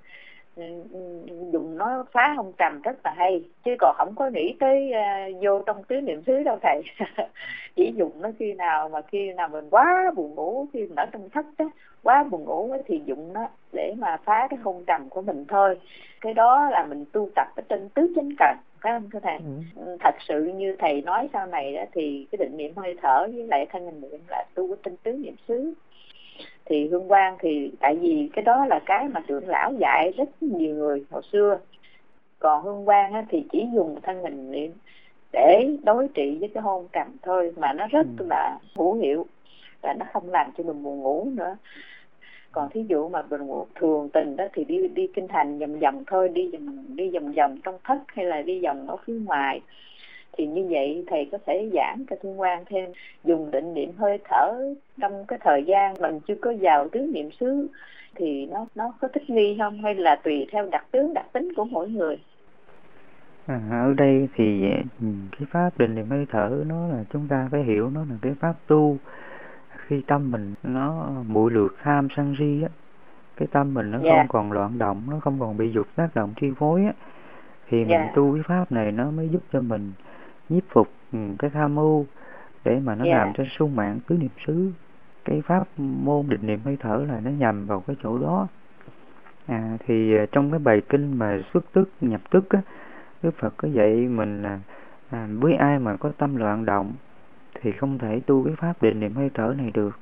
dùng nó phá hung trầm rất là hay, chứ còn không có nghĩ tới vô trong tứ niệm xứ đâu thầy. Chỉ dùng nó khi nào mình quá buồn ngủ, khi mình ở trong thất đó, quá buồn ngủ thì dùng nó để mà phá cái hung trầm của mình thôi. Cái đó là mình tu tập ở trên tứ chánh cần, phải không thưa thầy? Thật sự như thầy nói sau này đó, thì cái định niệm hơi thở với lại thân hình niệm là tu ở trên tứ niệm xứ. Thì Hương Quang thì tại vì cái đó là cái mà trưởng lão dạy rất nhiều người hồi xưa, còn Hương Quang á, thì chỉ dùng thân hình niệm để đối trị với cái hôn trầm thôi, mà nó rất là hữu hiệu và nó không làm cho mình buồn ngủ nữa. Còn thí dụ mà mình thường tình đó thì đi kinh hành vòng vòng thôi, đi vòng vòng trong thất hay là đi vòng ở phía ngoài. Thì như vậy thầy có thể giảng cho Hương Quang thêm dùng định niệm hơi thở trong cái thời gian mình chưa có vào tứ niệm xứ, thì nó có thích nghi không, hay là tùy theo đặc tính của mỗi người? Ở đây thì cái pháp định niệm hơi thở nó là chúng ta phải hiểu nó là cái pháp tu khi tâm mình nó muội lược tham sân si á, cái tâm mình nó không còn loạn động, nó không còn bị dục tác động chi phối á, thì mình tu cái pháp này nó mới giúp cho mình nhiếp phục cái tham ưu, để mà nó làm cho sung mãn tứ niệm xứ. Cái pháp môn định niệm hơi thở là nó nhằm vào cái chỗ đó. Thì trong cái bài kinh mà xuất tức nhập tức á, Đức Phật có dạy mình là với ai mà có tâm loạn động thì không thể tu cái pháp định niệm hơi thở này được.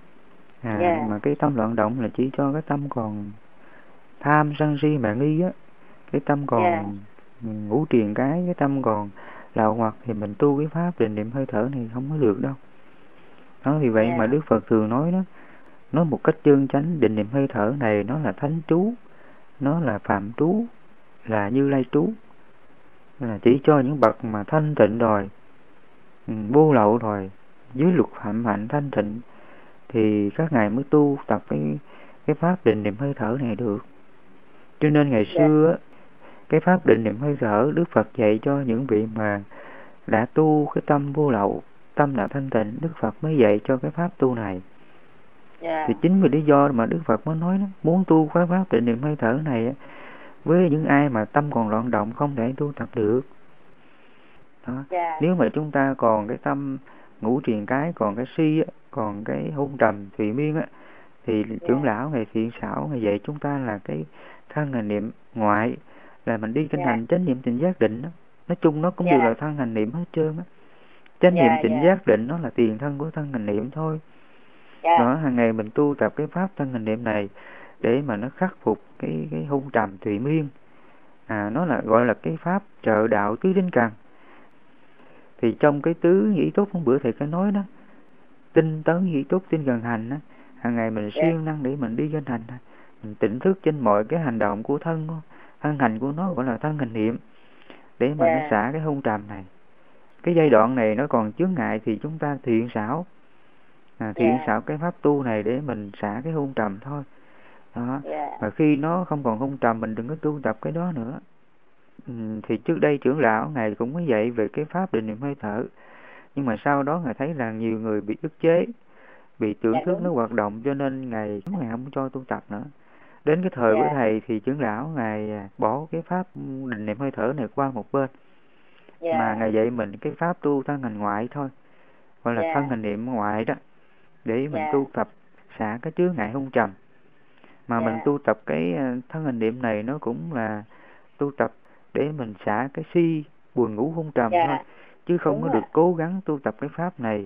Mà cái tâm loạn động là chỉ cho cái tâm còn tham sân si mạn nghi á, cái tâm còn ngũ triền cái tâm còn lạo hoặc, thì mình tu cái pháp định niệm hơi thở này không có được đâu. Đó, vì vậy mà Đức Phật thường nói một cách chân chánh, định niệm hơi thở này nó là thánh trú, nó là phạm trú, là Như Lai trú, là chỉ cho những bậc mà thanh tịnh rồi, vô lậu rồi, dưới luật phạm hạnh thanh tịnh, thì các ngài mới tu tập cái pháp định niệm hơi thở này được. Cho nên ngày xưa cái pháp định niệm hơi thở Đức Phật dạy cho những vị mà đã tu cái tâm vô lậu, tâm đã thanh tịnh, Đức Phật mới dạy cho cái pháp tu này. Thì chính vì lý do mà Đức Phật mới nói đó, muốn tu cái pháp định niệm hơi thở này với những ai mà tâm còn loạn động không thể tu tập được. Đó. Nếu mà chúng ta còn cái tâm ngũ triền cái, còn cái si, còn cái hôn trầm thùy miên á, thì trưởng lão ngày thiện xảo ngày dạy chúng ta là cái thân hành niệm ngoại, là mình đi kinh hành chánh niệm tỉnh giác định đó. Nói chung nó cũng đều là thân hành niệm hết trơn á. Chánh niệm tỉnh giác định nó là tiền thân của thân hành niệm thôi. Đó, hàng ngày mình tu tập cái pháp thân hành niệm này để mà nó khắc phục cái hung trầm thùy miên. Nó là gọi là cái pháp trợ đạo tứ chánh cần. Thì trong cái tứ nhĩ túc hôm bữa thầy có nói đó, tinh tấn nhĩ túc tinh cần hành đó, hàng ngày mình siêng năng để mình đi kinh hành, mình tỉnh thức trên mọi cái hành động của thân hành của nó, gọi là thân hành niệm, để mà nó xả cái hung trầm này. Cái giai đoạn này nó còn chướng ngại thì chúng ta thiện xảo, thiện xảo cái pháp tu này để mình xả cái hung trầm thôi. Đó. Mà khi nó không còn hung trầm mình đừng có tu tập cái đó nữa. Thì trước đây trưởng lão ngài cũng có dạy về cái pháp định niệm hơi thở, Nhưng mà sau đó Ngài thấy là nhiều người bị ức chế, bị tưởng Dạ thức nó đúng. hoạt động, cho nên Ngài không cho tu tập nữa. Đến cái thời của Dạ. Thầy thì trưởng lão Ngài bỏ cái pháp định niệm hơi thở này qua một bên, mà Dạ. Ngài dạy mình cái pháp tu thân hành ngoại thôi, gọi là thân Dạ. hành niệm ngoại đó, để mình Dạ. tu tập xả cái chướng ngại hôn trầm. Mà mình Dạ. tu tập cái thân hành niệm này nó cũng là tu tập để mình xả cái si buồn ngủ hôn trầm thôi, Dạ. chứ không Đúng có rồi. được cố gắng tu tập cái pháp này.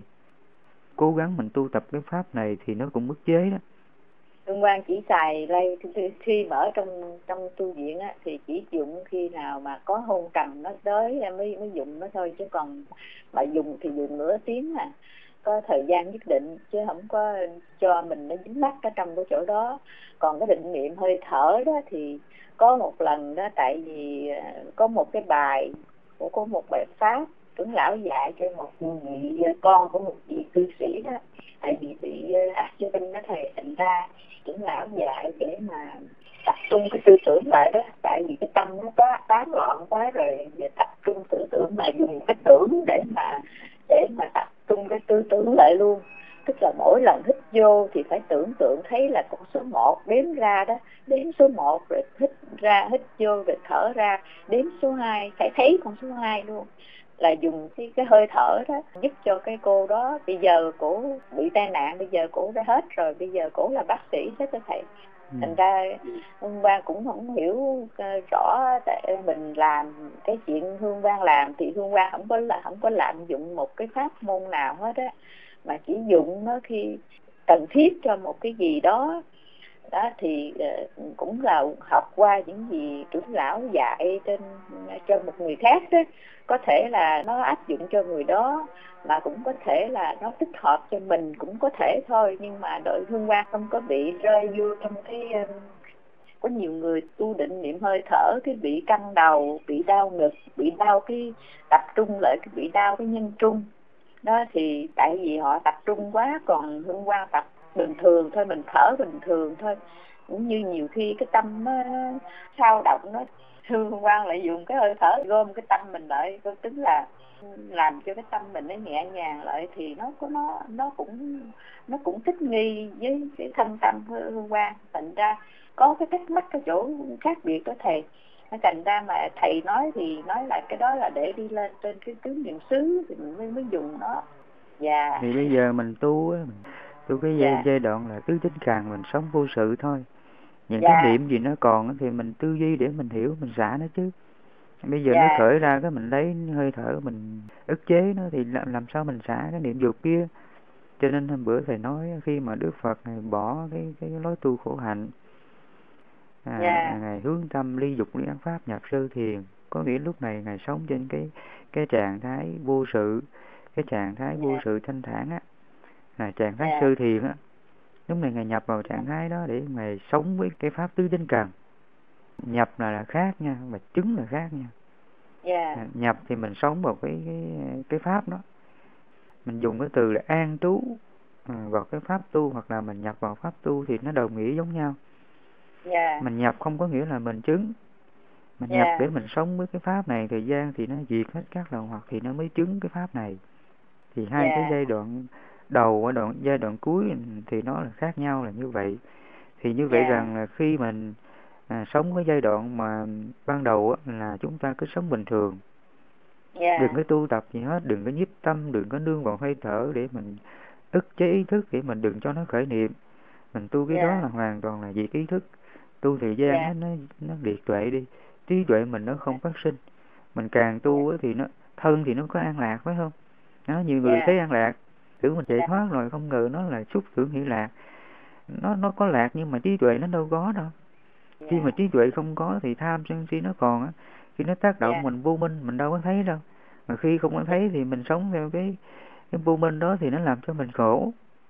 Cố gắng mình tu tập cái pháp này thì nó cũng ức chế đó. Hương Quang chỉ xài lây khi mà ở trong trong tu viện á, thì chỉ dùng khi nào mà có hôn trầm nó tới em mới dùng nó thôi, chứ còn mà dùng thì dùng nửa tiếng à, có thời gian nhất định, chứ không có cho mình nó dính mắc ở trong cái chỗ đó. Còn cái định niệm hơi thở đó thì có một lần đó, tại vì có một cái bài của một bài pháp trưởng lão dạy cho một vị con của một vị cư sĩ đó, tại vì bị ác nó thầy, thành ra trưởng lão dạy để mà tập trung cái tư tưởng lại đó, tại vì cái tâm nó có tán loạn quá rồi, về tập trung tư tưởng mà dùng cái tưởng để mà tập trung cái tư tưởng lại luôn. Tức là mỗi lần hít vô thì phải tưởng tượng thấy là con số 1 đếm ra đó, đếm số 1 rồi hít ra, hít vô rồi thở ra, đếm số 2, phải thấy con số 2 luôn. Là dùng cái hơi thở đó giúp cho cái cô đó. Bây giờ cổ bị tai nạn, bây giờ cổ đã hết rồi, bây giờ cổ là bác sĩ hết đó thầy. Thành ra Hương Quang cũng không hiểu rõ, tại mình làm cái chuyện Hương Quang làm thì Hương Quang không có lạm dụng một cái pháp môn nào hết á, mà chỉ dùng nó khi cần thiết cho một cái gì đó. Đó thì cũng là học qua những gì trưởng lão dạy cho một người khác đó, có thể là nó áp dụng cho người đó, mà cũng có thể là nó thích hợp cho mình, cũng có thể thôi. Nhưng mà đội Hương Quang không có bị rơi vô trong cái có nhiều người tu định niệm hơi thở cái bị căng đầu, bị đau ngực, bị đau cái tập trung lại, cái bị đau cái nhân trung đó, thì tại vì họ tập trung quá. Còn Hương Quang tập bình thường thôi, mình thở bình thường thôi. Cũng như nhiều khi cái tâm nó sao động, nó Hương Quang lại dùng cái hơi thở gom cái tâm mình lại, tính là làm cho cái tâm mình nó nhẹ nhàng lại, thì nó cũng thích nghi với cái thân tâm Hương Quang. Thành ra có cái cách mắt cái chỗ khác biệt đó thầy. Thành ra mà thầy nói thì nói là cái đó là để đi lên trên cái tứ niệm xứ thì mình mới dùng nó. Dạ. Thì bây giờ mình tu á, tu cái Dạ. giai đoạn là tứ chánh cần, mình sống vô sự thôi. Những cái Dạ. niệm gì nó còn thì mình tư duy để mình hiểu, mình xả nó chứ. Bây giờ nó Dạ. khởi ra cái mình lấy hơi thở mình ức chế nó thì làm sao mình xả cái niệm dục kia. Cho nên hôm bữa thầy nói khi mà Đức Phật này bỏ cái lối tu khổ hạnh, Dạ. ngài hướng tâm ly dục ly ác pháp nhập sơ thiền, có nghĩa lúc này ngài sống trên cái trạng thái vô sự, cái trạng thái vô sự thanh thản á, là trạng thái sơ thiền á. Lúc này ngài nhập vào trạng thái đó để ngài sống với cái pháp tứ chánh cần. Nhập là khác nha, mà chứng là khác nha. Nhập thì mình sống vào cái pháp đó, mình dùng cái từ là an trú vào cái pháp tu, hoặc là mình nhập vào pháp tu thì nó đồng nghĩa giống nhau. Mình nhập không có nghĩa là mình chứng, mình nhập để mình sống với cái pháp này thời gian thì nó diệt hết các lậu hoặc thì nó mới chứng cái pháp này. Thì hai cái giai đoạn đầu và giai đoạn cuối thì nó là khác nhau là như vậy. Thì như vậy rằng là khi mình sống cái giai đoạn mà ban đầu là chúng ta cứ sống bình thường, đừng có tu tập gì hết, đừng có nhiếp tâm, đừng có nương vào hơi thở để mình ức chế ý thức, để mình đừng cho nó khởi niệm. Mình tu cái đó là hoàn toàn là diệt ý thức. Tu thời gian nó liệt tuệ đi, trí tuệ mình nó không phát sinh. Mình càng tu thì nó thân thì nó có an lạc, phải không? Đó, nhiều người thấy an lạc, tưởng mình chạy thoát rồi, không ngờ nó là xúc tưởng hỷ lạc. Nó có lạc nhưng mà trí tuệ nó đâu có đâu. Khi mà trí tuệ không có thì tham sân si nó còn á, khi nó tác động mình vô minh mình đâu có thấy đâu. Mà khi không có thấy thì mình sống theo cái vô minh đó thì nó làm cho mình khổ.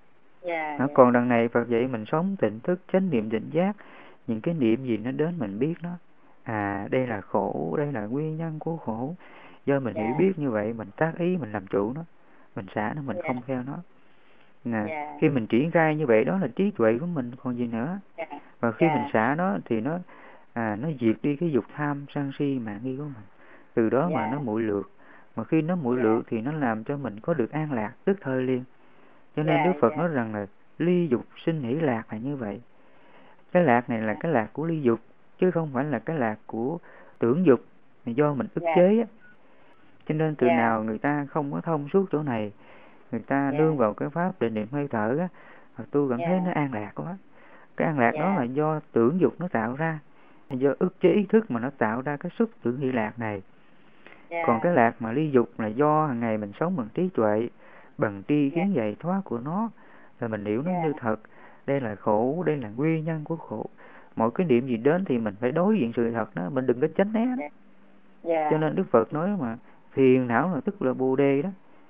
Còn đằng này Phật dạy mình sống tỉnh thức, chánh niệm, định giác. Những cái niệm gì nó đến mình biết nó, đây là khổ, đây là nguyên nhân của khổ. Do mình hiểu biết như vậy, mình tác ý, mình làm chủ nó, mình xả nó, mình không theo nó. Khi mình triển khai như vậy, đó là trí tuệ của mình, còn gì nữa. Và khi mình xả nó thì nó diệt đi cái dục tham sân si mạn nghi của mình. Từ đó mà nó muội lược, mà khi nó muội lược thì nó làm cho mình có được an lạc tức thời liền. Cho nên Đức Phật nói rằng là ly dục sinh hỷ lạc là như vậy. Cái lạc này là cái lạc của ly dục, chứ không phải là cái lạc của tưởng dục do mình ức chế á. Cho nên từ nào người ta không có thông suốt chỗ này, người ta nương vào cái pháp định niệm hơi thở á, tôi cảm thấy nó an lạc quá. Cái an lạc đó là do tưởng dục nó tạo ra, do ức chế ý thức mà nó tạo ra cái xúc tưởng hỷ lạc này. Còn cái lạc mà ly dục là do hàng ngày mình sống bằng trí tuệ, bằng tri kiến giải thoát của nó, rồi mình hiểu nó như thật. Đây là khổ, đây là nguyên nhân của khổ. Mỗi cái niệm gì đến thì mình phải đối diện sự thật đó, mình đừng có tránh né đó. Cho nên Đức Phật nói mà phiền não là tức là bồ đề đó.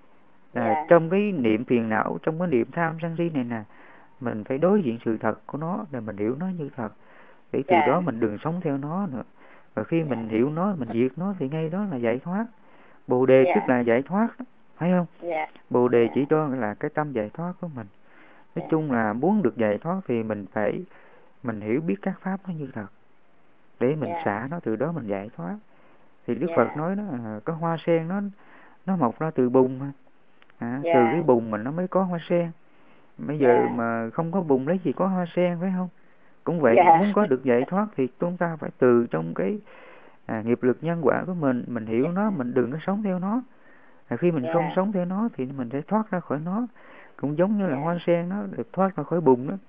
Trong cái niệm phiền não, trong cái niệm tham sân si này nè, mình phải đối diện sự thật của nó để mình hiểu nó như thật, để từ đó mình đừng sống theo nó nữa. Và khi mình hiểu nó, mình diệt nó thì ngay đó là giải thoát. Bồ đề tức là giải thoát đó, phải không? Bồ đề chỉ cho là cái tâm giải thoát của mình. Nói chung là muốn được giải thoát thì mình hiểu biết các pháp nó như thật, để mình xả nó, từ đó mình giải thoát. Thì Đức Phật nói đó, có hoa sen nó mọc ra từ bùn mà. Từ cái bùn mình nó mới có hoa sen. Bây giờ mà không có bùn lấy gì có hoa sen, phải không? Cũng vậy, muốn có được giải thoát thì chúng ta phải từ trong cái nghiệp lực nhân quả của mình hiểu nó, mình đừng có sống theo nó. Khi mình không sống theo nó thì mình sẽ thoát ra khỏi nó. Cũng giống như là hoa sen nó được thoát ra khỏi bùn đó.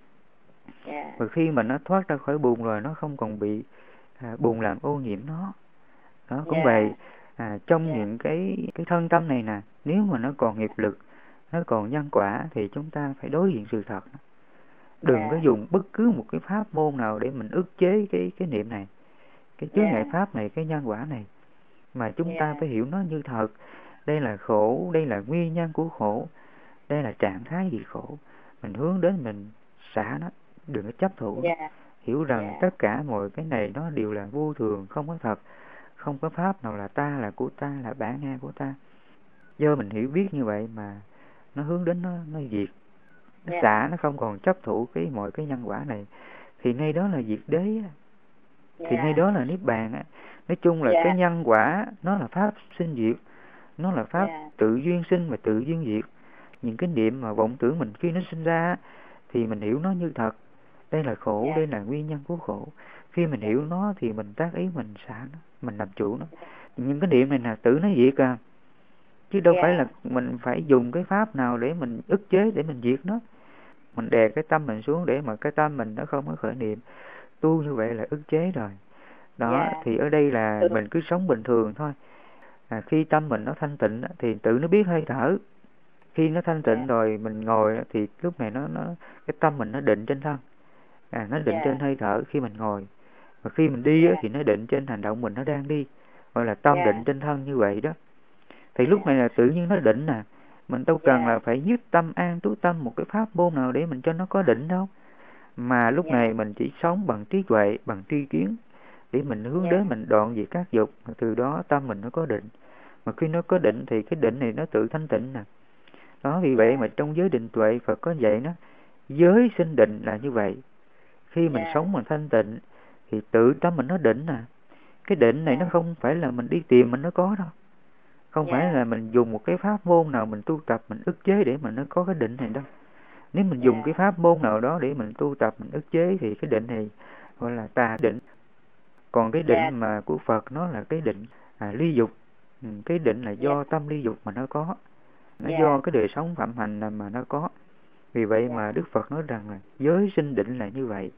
Và khi mà nó thoát ra khỏi bùn rồi, nó không còn bị bùn làm ô nhiễm nó. Đó cũng vậy. Trong những cái thân tâm này nè, nếu mà nó còn nghiệp lực, nó còn nhân quả thì chúng ta phải đối diện sự thật. Đừng có dùng bất cứ một cái pháp môn nào để mình ức chế cái niệm này, cái chướng ngại pháp này, cái nhân quả này, mà chúng ta phải hiểu nó như thật. Đây là khổ, đây là nguyên nhân của khổ, đây là trạng thái gì khổ. Mình hướng đến mình xả nó, đừng có chấp thủ. Hiểu rằng tất cả mọi cái này nó đều là vô thường, không có thật. Không có pháp nào là ta, là của ta, là bản ngã của ta. Do mình hiểu biết như vậy mà nó hướng đến nó diệt, nó xả, nó không còn chấp thủ mọi cái nhân quả này, thì ngay đó là diệt đế á. Thì ngay đó là niết bàn á. Nói chung là cái nhân quả nó là pháp sinh diệt, nó là pháp tự duyên sinh và tự duyên diệt. Những cái niệm mà vọng tưởng mình khi nó sinh ra thì mình hiểu nó như thật. Đây là khổ, đây là nguyên nhân của khổ. Khi mình hiểu nó thì mình tác ý, mình xả nó, mình làm chủ nó. Những cái niệm này là tự nó diệt à, chứ đâu phải là mình phải dùng cái pháp nào để mình ức chế để mình diệt nó. Mình đè cái tâm mình xuống để mà cái tâm mình nó không có khởi niệm, tu như vậy là ức chế rồi đó. Thì ở đây là mình cứ sống bình thường thôi. Khi tâm mình nó thanh tịnh thì tự nó biết hơi thở. Khi nó thanh tịnh rồi mình ngồi thì lúc này nó cái tâm mình nó định trên thân, nó định trên hơi thở khi mình ngồi. Và khi mình đi thì nó định trên hành động mình nó đang đi, gọi là tâm định trên thân như vậy đó. Thì lúc này là tự nhiên nó định nè. Mình đâu cần là phải nhất tâm an trú tâm một cái pháp môn nào để mình cho nó có định đâu. Mà lúc này mình chỉ sống bằng trí tuệ, bằng tri kiến, để mình hướng đến mình đoạn diệt các dục. Từ đó tâm mình nó có định. Mà khi nó có định thì cái định này nó tự thanh tịnh nè. Đó, vì vậy mà trong giới định tuệ Phật có dạy nó, giới sinh định là như vậy. Khi mình sống mình thanh tịnh thì tự tâm mình nó định nè. Cái định này nó không phải là mình đi tìm mình nó có đâu. Không phải là mình dùng một cái pháp môn nào mình tu tập mình ức chế để mình nó có cái định này đâu. Nếu mình dùng cái pháp môn nào đó để mình tu tập mình ức chế thì cái định này gọi là tà định. Còn cái định mà của Phật nó là cái định ly dục. Cái định là do tâm ly dục mà nó có. Nó do cái đời sống phạm hành mà nó có. Vì vậy mà Đức Phật nói rằng là giới sinh định là như vậy.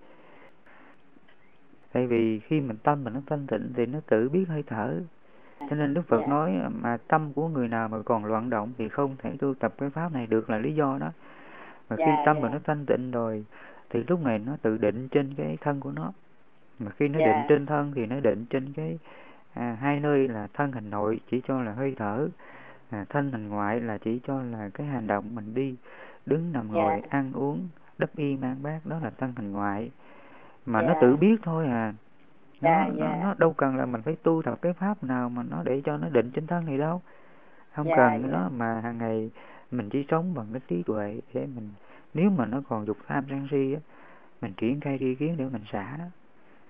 Tại vì khi mình tâm mình nó thanh tịnh thì nó tự biết hơi thở. Cho nên Đức Phật nói mà tâm của người nào mà còn loạn động thì không thể tu tập cái pháp này được, là lý do đó. Mà khi tâm mình nó thanh tịnh rồi thì lúc này nó tự định trên cái thân của nó. Mà khi nó định trên thân thì nó định trên cái hai nơi là thân hành nội chỉ cho là hơi thở, thân hành ngoại là chỉ cho là cái hành động mình đi, đứng, nằm, ngồi, ăn, uống, đắp y, mang bát, đó là thân hành ngoại. Mà nó tự biết thôi à. Nó đâu cần là mình phải tu tập cái pháp nào mà nó để cho nó định trên thân này đâu. Không cần đó, mà hàng ngày mình chỉ sống bằng cái trí tuệ để mình, nếu mà nó còn dục tham sân si á, mình triển khai tri kiến để mình xả đó.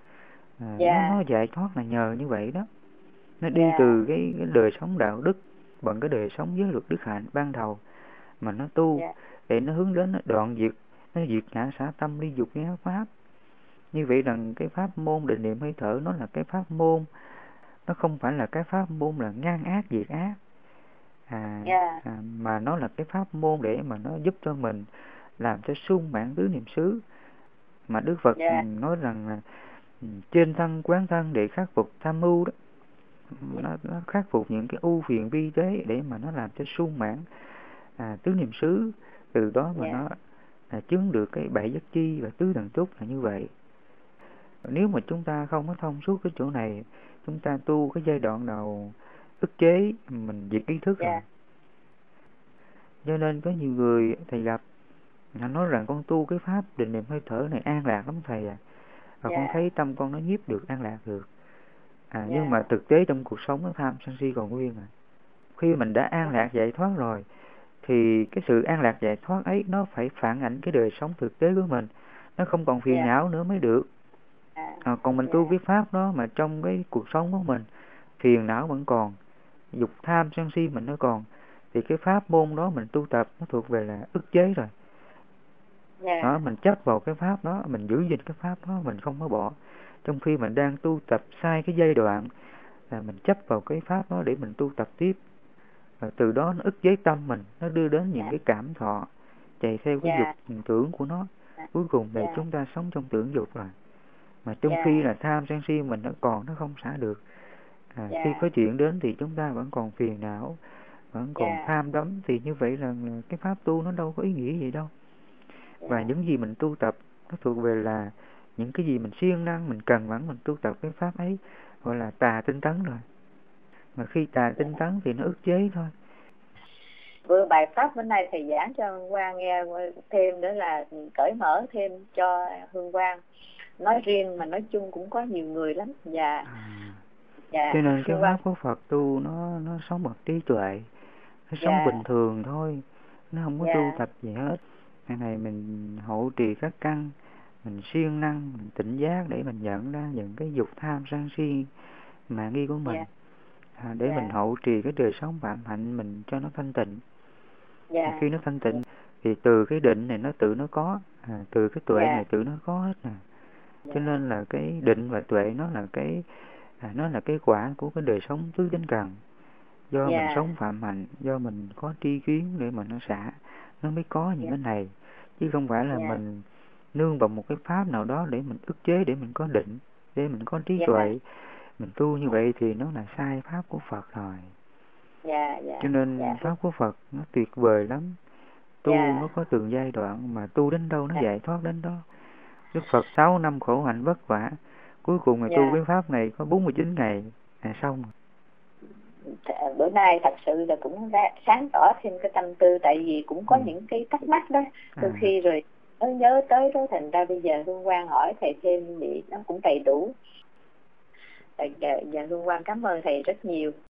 Nó giải thoát là nhờ như vậy đó. Nó đi từ cái đời sống đạo đức bằng cái đời sống giới luật đức hạnh ban đầu mà nó tu để nó hướng đến nó đoạn diệt, nó diệt ngã xả tâm ly dục ngã pháp. Như vậy rằng cái pháp môn định niệm hơi thở nó là cái pháp môn, nó không phải là cái pháp môn là ngăn ác diệt ác, mà nó là cái pháp môn để mà nó giúp cho mình làm cho sung mãn tứ niệm xứ. Mà Đức Phật nói rằng là trên thân quán thân để khắc phục tham ưu đó, nó khắc phục những cái ưu phiền vi tế để mà nó làm cho sung mãn tứ niệm xứ, từ đó mà nó chứng được cái bảy giác chi và tứ thần túc là như vậy. Nếu mà chúng ta không có thông suốt cái chỗ này, chúng ta tu cái giai đoạn đầu ức chế, mình diệt ý thức rồi. Cho nên có nhiều người thầy gặp họ nói rằng con tu cái pháp định niệm hơi thở này an lạc lắm thầy à, và con thấy tâm con nó nhiếp được, an lạc được. Nhưng mà thực tế trong cuộc sống nó tham sân si còn nguyên Khi mình đã an lạc giải thoát rồi thì cái sự an lạc giải thoát ấy nó phải phản ảnh cái đời sống thực tế của mình, nó không còn phiền não nữa mới được. Còn mình tu cái pháp đó mà trong cái cuộc sống của mình phiền não vẫn còn, dục tham sân si mình nó còn, thì cái pháp môn đó mình tu tập nó thuộc về là ức chế rồi. Đó, mình chấp vào cái pháp đó, mình giữ gìn cái pháp đó, mình không có bỏ. Trong khi mình đang tu tập sai cái giai đoạn là mình chấp vào cái pháp đó để mình tu tập tiếp, và từ đó nó ức chế tâm mình, nó đưa đến những cái cảm thọ chạy theo cái dục tưởng của nó, cuối cùng là chúng ta sống trong tưởng dục rồi. Mà trong khi là tham sân si mình nó còn, nó không xả được. Khi có chuyện đến thì chúng ta vẫn còn phiền não, vẫn còn tham đắm, thì như vậy là cái pháp tu nó đâu có ý nghĩa gì đâu. Và những gì mình tu tập nó thuộc về là những cái gì mình siêng năng, mình cần mẫn mình tu tập cái pháp ấy, gọi là tà tinh tấn rồi. Mà khi tà tinh tấn thì nó ức chế thôi. Vừa bài pháp bữa nay thầy giảng cho Hương Quang nghe thêm nữa là cởi mở thêm cho Hương Quang, nói riêng mà nói chung cũng có nhiều người lắm. Cho nên cái pháp của Phật tu nó sống bằng trí tuệ, nó sống bình thường thôi, nó không có tu tập gì hết. Cái này mình hộ trì các căn, mình siêng năng, mình tỉnh giác để mình nhận ra những cái dục tham sân si mà nghi của mình, để mình hộ trì cái đời sống phạm hạnh mình cho nó thanh tịnh. Khi nó thanh tịnh thì từ cái định này nó tự nó có, từ cái tuệ này tự nó có hết nè. Cho nên là cái định và tuệ nó là cái quả của cái đời sống tứ chánh cần. Do mình sống phạm hạnh, do mình có tri kiến để mà nó xả, nó mới có những cái này, chứ không phải là mình nương vào một cái pháp nào đó để mình ức chế, để mình có định, để mình có trí tuệ. Mình tu như vậy thì nó là sai pháp của Phật rồi. Cho nên pháp của Phật nó tuyệt vời lắm. Tu nó có từng giai đoạn, mà tu đến đâu nó giải thoát đến đó. Đức Phật 6 năm khổ hạnh vất vả, cuối cùng là tu cái pháp này có 49 ngày xong. Bữa nay thật sự là cũng sáng tỏ thêm cái tâm tư, tại vì cũng có những cái thắc mắc đó, đôi khi rồi mới nhớ tới đó, thành ra bây giờ Hương Quang hỏi thầy thêm thì nó cũng đầy đủ. Và Hương Quang cảm ơn thầy rất nhiều.